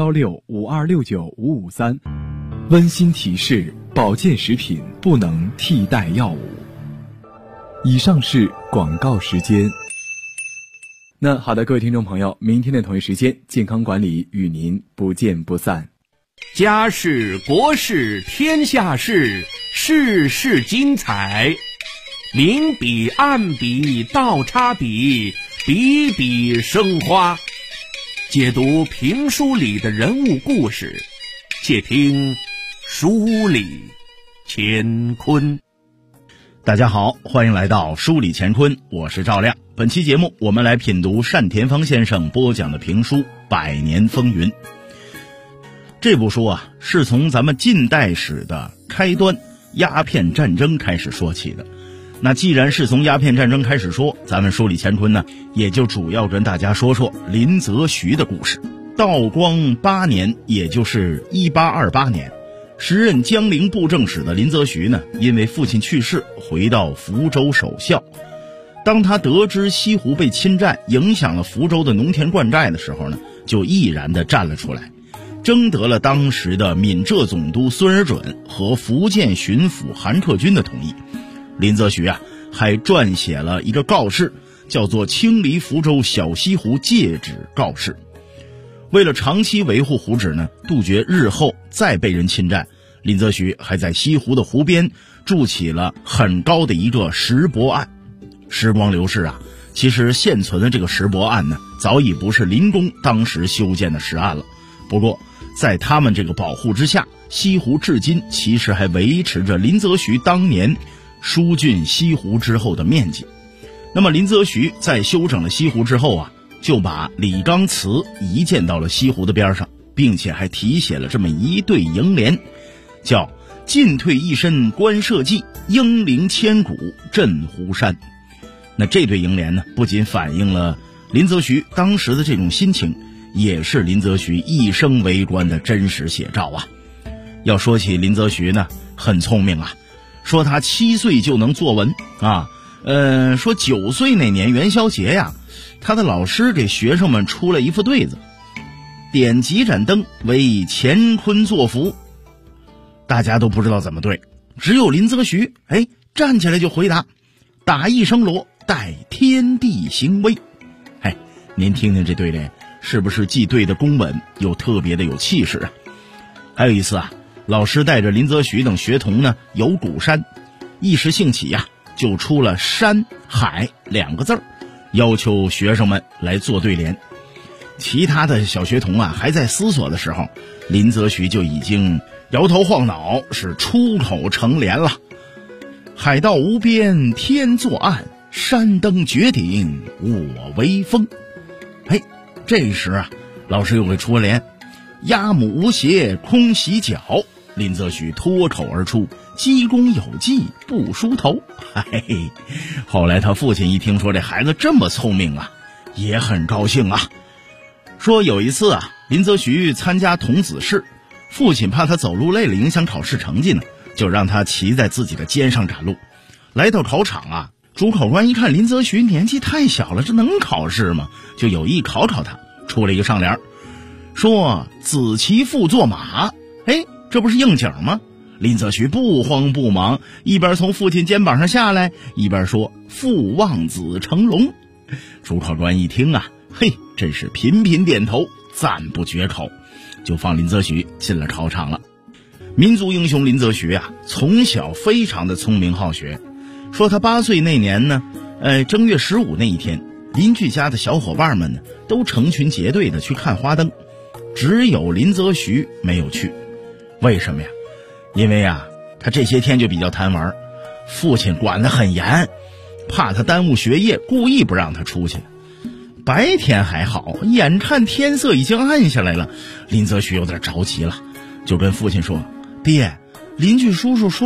031652695553。温馨提示：保健食品不能替代药物。以上是广告时间。那好的，各位听众朋友，明天的同一时间，健康管理与您不见不散。 家事国事天下事，事事精彩，明笔暗笔倒插笔，笔笔生花。解读评书里的人物故事，且听书里乾坤。 大家好，欢迎来到书里乾坤，我是赵亮。本期节目我们来品读单田芳先生播讲的评书《百年风云》。这部书啊，是从咱们近代史的开端鸦片战争开始说起的。那既然是从鸦片战争开始说，咱们书里乾坤呢，也就主要跟大家说说林则徐的故事。道光8年，也就是1828年，时任江陵布政使的林则徐呢，因为父亲去世，回到福州守孝。当他得知西湖被侵占，影响了福州的农田灌寨的时候呢，就毅然地站了出来，征得了当时的闽浙总督孙尔准和福建巡抚韩克军的同意。林则徐啊，还撰写了一个告示，叫做《清理福州小西湖戒旨告示》。为了长期维护湖址呢，杜绝日后再被人侵占，林则徐还在西湖的湖边筑起了很高的一个石泊岸。时光流逝啊，其实现存的这个石泊岸呢，早已不是林公当时修建的石岸了。不过在他们这个保护之下，西湖至今其实还维持着林则徐当年疏浚西湖之后的面积。那么林则徐在修整了西湖之后啊，就把李纲祠移建到了西湖的边上，并且还题写了这么一对楹联，叫进退一身观社稷，英灵千古镇湖山。那这对楹联呢，不仅反映了林则徐当时的这种心情，也是林则徐一生为官的真实写照啊。要说起林则徐呢，很聪明啊，说他7岁就能作文啊，说9岁那年元宵节呀，他的老师给学生们出了一副对子，点几盏灯为乾坤作福。大家都不知道怎么对，只有林则徐站起来就回答，打一声锣，待天地行威。您听听这对联，是不是既对得公稳，又特别的有气势啊？还有一次啊，老师带着林则徐等学童呢游鼓山，一时兴起呀，就出了山海2个字，要求学生们来做对联。其他的小学童啊还在思索的时候，林则徐就已经摇头晃脑，是出口成联了。海道无边天作岸，山登绝顶我威风。这时啊，老师又给出了联，鸭母无鞋空洗脚。林则徐脱口而出，积功有绩不梳头。后来他父亲一听说这孩子这么聪明啊，也很高兴啊。说有一次啊，林则徐参加童子试，父亲怕他走路累了影响考试成绩呢，就让他骑在自己的肩上赶路。来到考场啊，主考官一看林则徐年纪太小了，这能考试吗？就有意考考他，出了一个上联，说子骑父坐马。这不是应景吗？林则徐不慌不忙，一边从父亲肩膀上下来，一边说父望子成龙。主考官一听啊，真是频频点头，赞不绝口，就放林则徐进了考场了。民族英雄林则徐啊，从小非常的聪明好学。说他8岁那年呢，正月15那一天，邻居家的小伙伴们呢都成群结队的去看花灯，只有林则徐没有去。为什么呀？因为啊，他这些天就比较贪玩，父亲管得很严，怕他耽误学业，故意不让他出去。白天还好，眼看天色已经暗下来了，林则徐有点着急了，就跟父亲说，爹，邻居叔叔说了，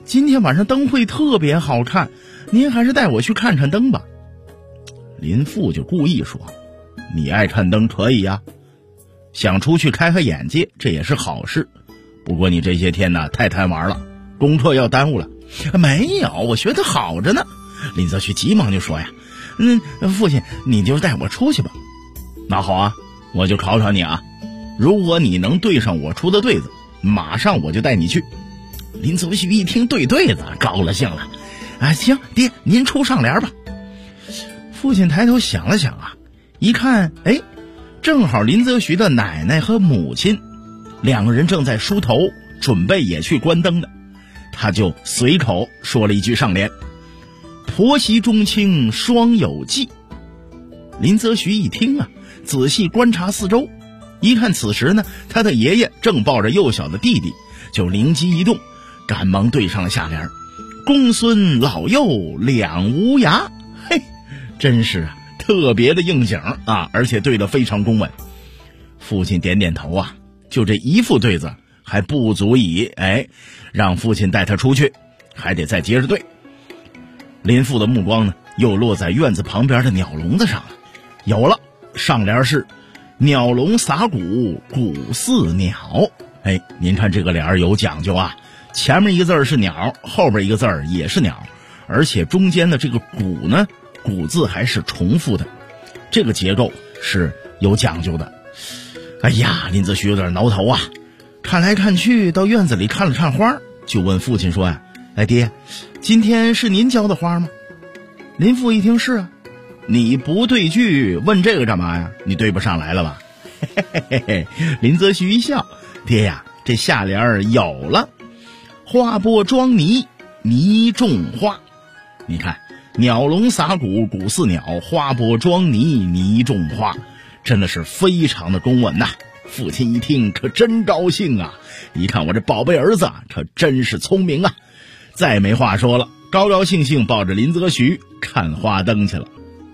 今天晚上灯会特别好看，您还是带我去看看灯吧。林父就故意说，你爱看灯可以呀，想出去开开眼界，这也是好事。不过你这些天呢太贪玩了，功课要耽误了。没有，我学得好着呢。林则徐急忙就说呀，父亲你就带我出去吧。那好啊，我就考考你啊，如果你能对上我出的对子，马上我就带你去。林则徐一听对子，高了兴了。行，爹您出上联吧。父亲抬头想了想啊，一看，正好林则徐的奶奶和母亲两个人正在梳头，准备也去关灯的，他就随口说了一句上联：婆媳中亲双有忌。林则徐一听啊，仔细观察四周，一看此时呢，他的爷爷正抱着幼小的弟弟，就灵机一动，赶忙对上了下联：公孙老幼两无涯。嘿，真是啊，特别的应景啊，而且对得非常公稳。父亲点点头啊，就这一副对子还不足以让父亲带他出去，还得再接着对。林父的目光呢又落在院子旁边的鸟笼子上了，有了，上联是鸟笼撒谷谷似鸟。您看这个联有讲究啊，前面一个字是鸟，后边一个字也是鸟，而且中间的这个谷呢，谷字还是重复的，这个结构是有讲究的。林则徐有点挠头啊，看来看去到院子里看了看花，就问父亲说爹，今天是您浇的花吗？林父一听是啊。你不对句问这个干嘛呀？你对不上来了吧？林则徐一笑，爹呀，这下联有了，花播装泥，泥种花。你看，鸟笼撒谷谷似鸟，花播装泥，泥种花，真的是非常的公稳呐。父亲一听可真高兴啊，一看我这宝贝儿子可真是聪明啊，再没话说了，高高兴兴抱着林则徐看花灯去了。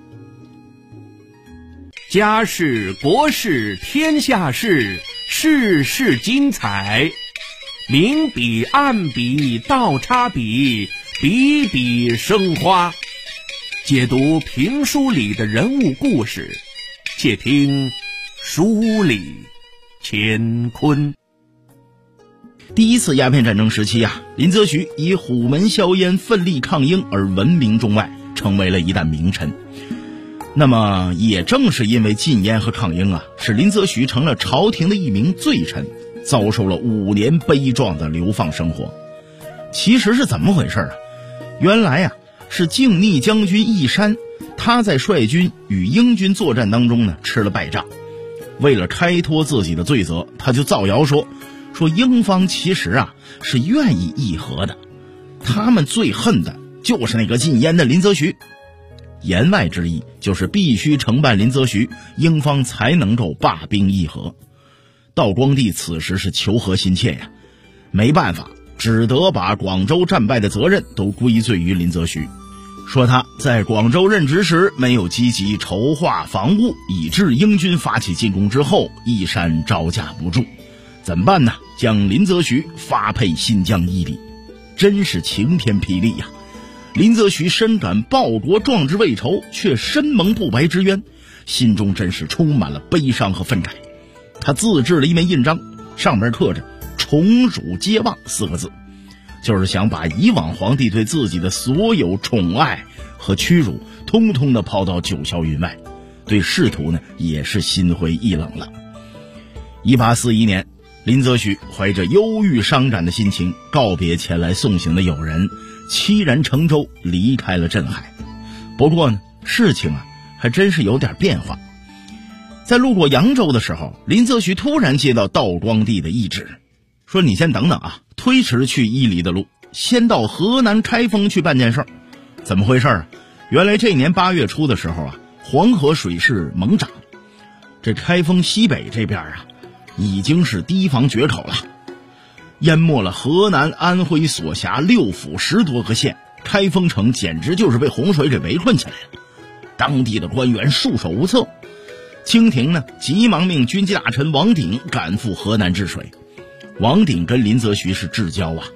家事国事天下事，事事精彩，明笔暗笔倒插笔，笔笔生花。解读评书里的人物故事，且听书里乾坤。 第一次鸦片战争时期啊，林则徐以虎门销烟奋力抗英而闻名中外，成为了一代名臣。那么也正是因为禁烟和抗英啊，使林则徐成了朝廷的一名罪臣，遭受了5年悲壮的流放生活。其实是怎么回事啊？原来啊，是靖逆将军义山，他在率军与英军作战当中呢吃了败仗，为了开脱自己的罪责，他就造谣说英方其实啊是愿意议和的，他们最恨的就是那个禁烟的林则徐。言外之意就是必须承办林则徐，英方才能够罢兵议和。道光帝此时是求和心切呀，没办法，只得把广州战败的责任都归罪于林则徐，说他在广州任职时没有积极筹划防务，以致英军发起进攻之后，义山招架不住。怎么办呢？将林则徐发配新疆伊犁，真是晴天霹雳呀！林则徐深感报国壮志未酬，却身蒙不白之冤，心中真是充满了悲伤和愤慨。他自制了一枚印章，上面刻着宠辱皆忘4个字，就是想把以往皇帝对自己的所有宠爱和屈辱通通的抛到九霄云外，对仕途呢也是心灰意冷了。1841年，林则徐怀着忧郁伤感的心情告别前来送行的友人，凄然乘舟离开了镇海。不过呢，事情啊还真是有点变化。在路过扬州的时候，林则徐突然接到道光帝的懿旨，说你先等等啊，推迟去伊犁的路，先到河南开封去办件事。怎么回事啊？原来这年8月初的时候啊，黄河水势猛涨，这开封西北这边啊已经是堤防决口了，淹没了河南、安徽所辖6府10多个县，开封城简直就是被洪水给围困起来了。当地的官员束手无策，清廷呢急忙命军机大臣王鼎赶赴河南治水。王鼎跟林则徐是至交啊，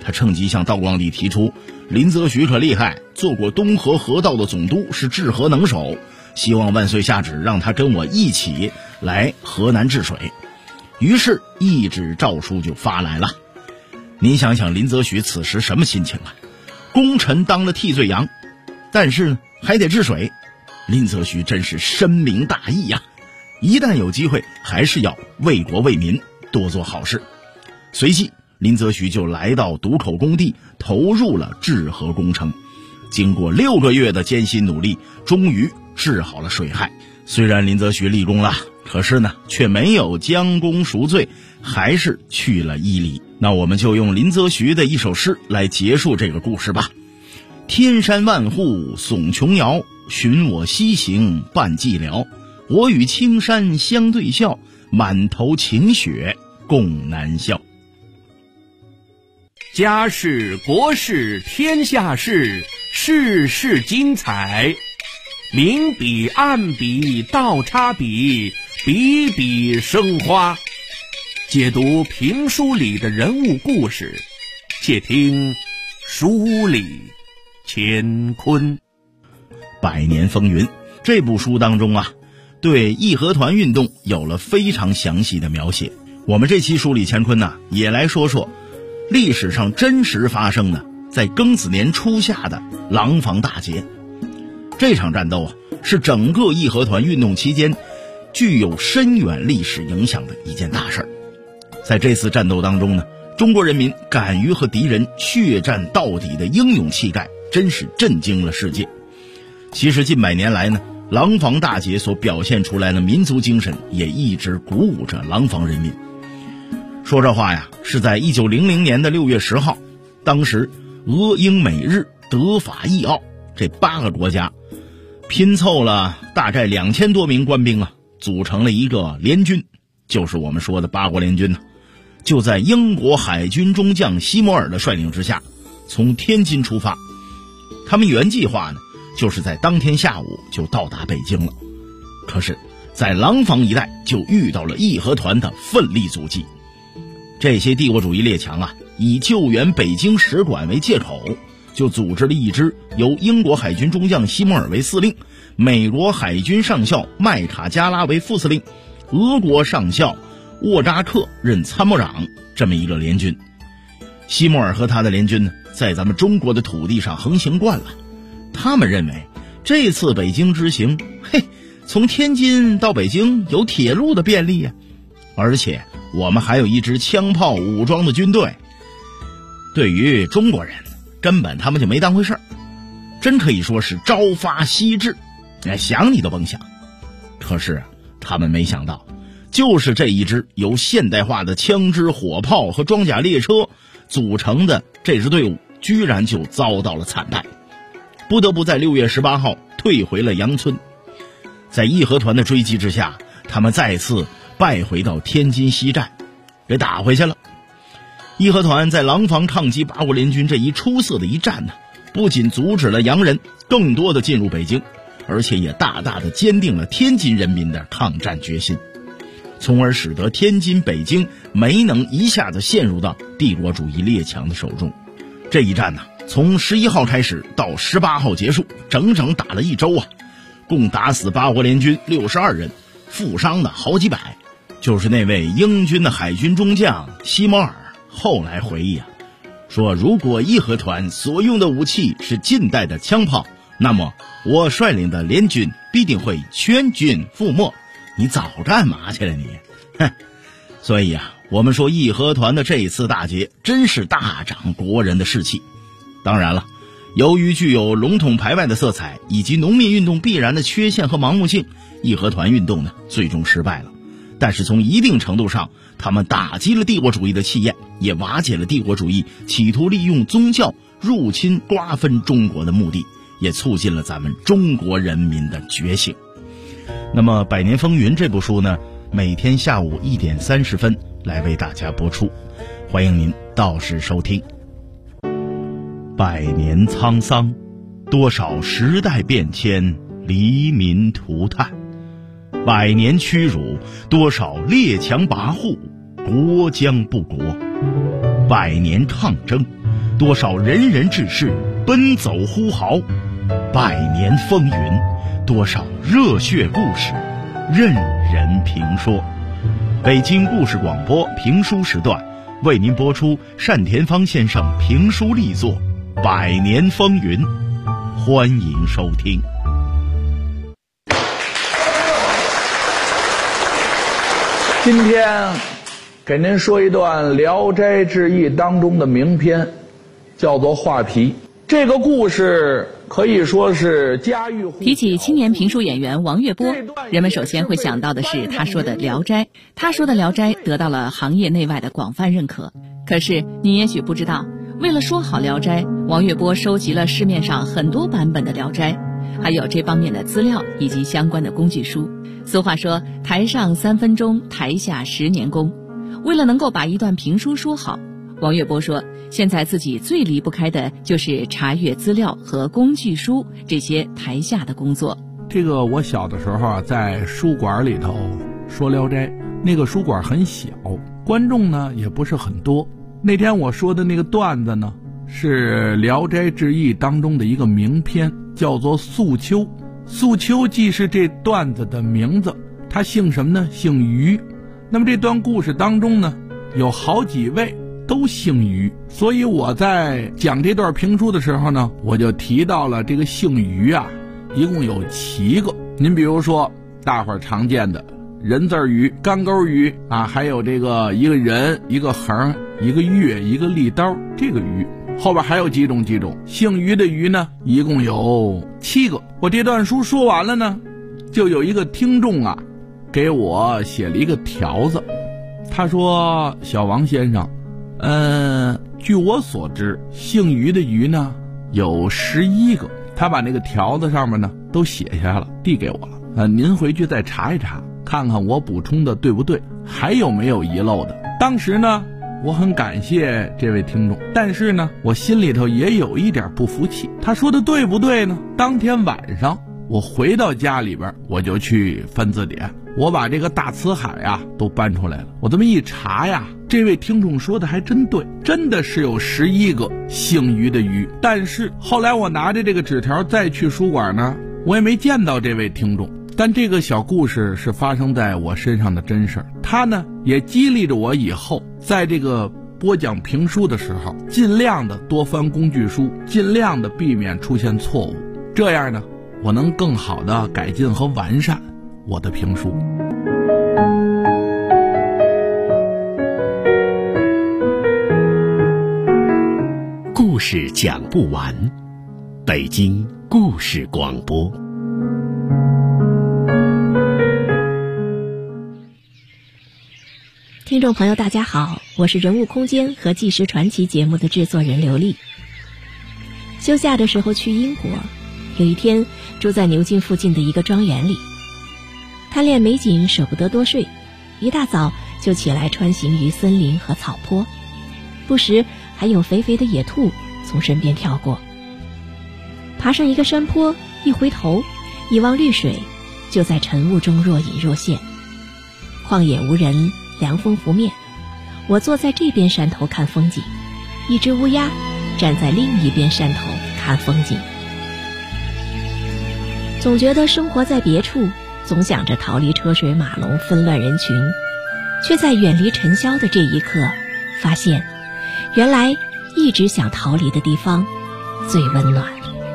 他趁机向道光帝提出，林则徐可厉害，做过东河河道的总督，是治河能手，希望万岁下旨让他跟我一起来河南治水。于是一纸诏书就发来了。您想想林则徐此时什么心情啊？功臣当了替罪羊，但是呢还得治水，林则徐真是深明大义呀，一旦有机会还是要为国为民多做好事。随即林则徐就来到渡口工地，投入了治河工程。经过6个月的艰辛努力，终于治好了水害。虽然林则徐立功了，可是呢却没有将功赎罪，还是去了伊犁。那我们就用林则徐的一首诗来结束这个故事吧。天山万户耸琼瑶，寻我西行伴寂寥。我与青山相对笑，满头晴雪共南笑。 家事国事天下事，事事精彩。明笔暗笔倒插笔，笔笔生花。解读评书里的人物故事，且听书里乾坤。 百年风云这部书当中啊，对义和团运动有了非常详细的描写。我们这期书里乾坤呢，也来说说历史上真实发生的在庚子年初夏的廊坊大捷。这场战斗啊，是整个义和团运动期间具有深远历史影响的一件大事。在这次战斗当中呢，中国人民敢于和敌人血战到底的英勇气概，真是震惊了世界。其实近100年来呢，廊坊大捷所表现出来的民族精神也一直鼓舞着廊坊人民。说这话呀，是在1900年的6月10号，当时俄英美日德法意奥这8个国家拼凑了大概2000多名官兵啊，组成了一个联军，就是我们说的8国联军呢。就在英国海军中将西摩尔的率领之下，从天津出发。他们原计划呢，就是在当天下午就到达北京了。可是在廊坊一带就遇到了义和团的奋力阻击。这些帝国主义列强啊，以救援北京使馆为借口，就组织了一支由英国海军中将西摩尔为司令，美国海军上校麦卡加拉为副司令，俄国上校沃扎克任参谋长，这么一个联军。西摩尔和他的联军呢，在咱们中国的土地上横行惯了，他们认为这次北京之行，从天津到北京有铁路的便利呀，而且我们还有一支枪炮武装的军队。对于中国人，根本他们就没当回事儿，真可以说是朝发夕至，想你都甭想。可是他们没想到，就是这一支由现代化的枪支火炮和装甲列车组成的这支队伍，居然就遭到了惨败，不得不在6月18号退回了杨村。在义和团的追击之下，他们再次败回到天津西站，给打回去了。义和团在廊坊抗击8国联军这一出色的一战呢，不仅阻止了洋人更多的进入北京，而且也大大的坚定了天津人民的抗战决心，从而使得天津、北京没能一下子陷入到帝国主义列强的手中。这一战呢，从11号开始到18号结束，整整打了1周啊，共打死8国联军62人，负伤的好几百。就是那位英军的海军中将西摩尔后来回忆啊，说如果义和团所用的武器是近代的枪炮，那么我率领的联军必定会全军覆没。你早干嘛去了你？所以啊，我们说义和团的这一次大捷真是大长国人的士气。当然了，由于具有笼统排外的色彩以及农民运动必然的缺陷和盲目性，义和团运动呢最终失败了。但是从一定程度上，他们打击了帝国主义的气焰，也瓦解了帝国主义企图利用宗教入侵瓜分中国的目的，也促进了咱们中国人民的觉醒。那么《百年风云》这部书呢，每天下午1点30分来为大家播出，欢迎您到时收听。100年沧桑，多少时代变迁，黎民涂炭；100年屈辱，多少列强跋扈，国将不国；100年抗争， 多少仁人志士奔走呼号，百年风云，多少热血故事任人评说。北京故事广播评书时段为您播出单田芳先生评书力作《百年风云》，欢迎收听。 今天给您说一段《聊斋志异》当中的名篇，叫做《画皮》。这个故事可以说是家喻户晓。 提起青年评书演员王月波，人们首先会想到的是他说的《聊斋》。他说的《聊斋》得到了行业内外的广泛认可。可是你也许不知道，为了说好《聊斋》，王月波收集了市面上很多版本的《聊斋》，还有这方面的资料以及相关的工具书。俗话说，台上3分钟，台下10年功。为了能够把一段评书说好，王月波说，现在自己最离不开的就是查阅资料和工具书这些台下的工作。 这个我小的时候啊，在书馆里头说《聊斋》，那个书馆很小，观众呢也不是很多。那天我说的那个段子呢，是《聊斋志异》当中的一个名篇，叫做《素秋》。素秋既是这段子的名字，他姓什么呢？姓于。那么这段故事当中呢，有好几位都姓于，所以我在讲这段评书的时候呢，我就提到了这个姓于啊，一共有7个。您比如说大伙儿常见的人字鱼、干钩鱼啊，还有这个一个人、一个横、一个月、一个利刀，这个鱼后边还有几种姓于的鱼呢，一共有7个。我这段书说完了呢，就有一个听众啊给我写了一个条子，他说：小王先生，据我所知，姓于的于呢有11个。他把那个条子上面呢都写下来了，递给我了。您回去再查一查，看看我补充的对不对，还有没有遗漏的。当时呢，我很感谢这位听众，但是呢，我心里头也有一点不服气。他说的对不对呢？当天晚上我回到家里边，我就去翻字典，我把这个大辞海啊都搬出来了。我这么一查呀，这位听众说的还真对，真的是有11个姓于的于。但是后来我拿着这个纸条再去书馆呢，我也没见到这位听众。但这个小故事是发生在我身上的真事儿，它呢也激励着我以后在这个播讲评书的时候，尽量的多翻工具书，尽量的避免出现错误，这样呢我能更好的改进和完善我的评书。 故事讲不完，北京故事广播。 听众朋友大家好，我是人物空间和纪实传奇节目的制作人刘丽。休假的时候去英国，有一天住在牛津附近的一个庄园里，贪恋美景舍不得多睡，一大早就起来穿行于森林和草坡，不时还有肥肥的野兔从身边跳过。爬上一个山坡，一回头一望绿水，就在晨雾中若隐若现。旷野无人，凉风拂面，我坐在这边山头看风景，一只乌鸦站在另一边山头看风景。总觉得生活在别处，总想着逃离车水马龙纷乱人群，却在远离尘嚣的这一刻发现，原来一直想逃离的地方最温暖。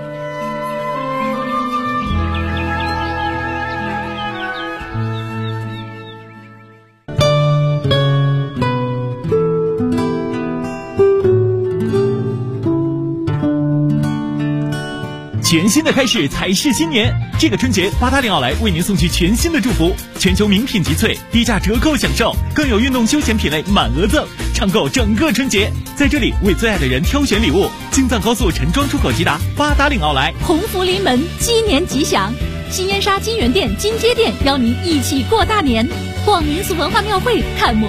全新的开始才是新年，这个春节八达岭奥莱为您送去全新的祝福，全球名品集萃，低价折扣享受，更有运动休闲品类满额赠，畅购整个春节。在这里为最爱的人挑选礼物，京藏高速陈庄出口即达八达岭奥莱， 鸿福临门，鸡年吉祥。新燕莎金源店、金街店邀您一起过大年，逛民俗文化庙会，看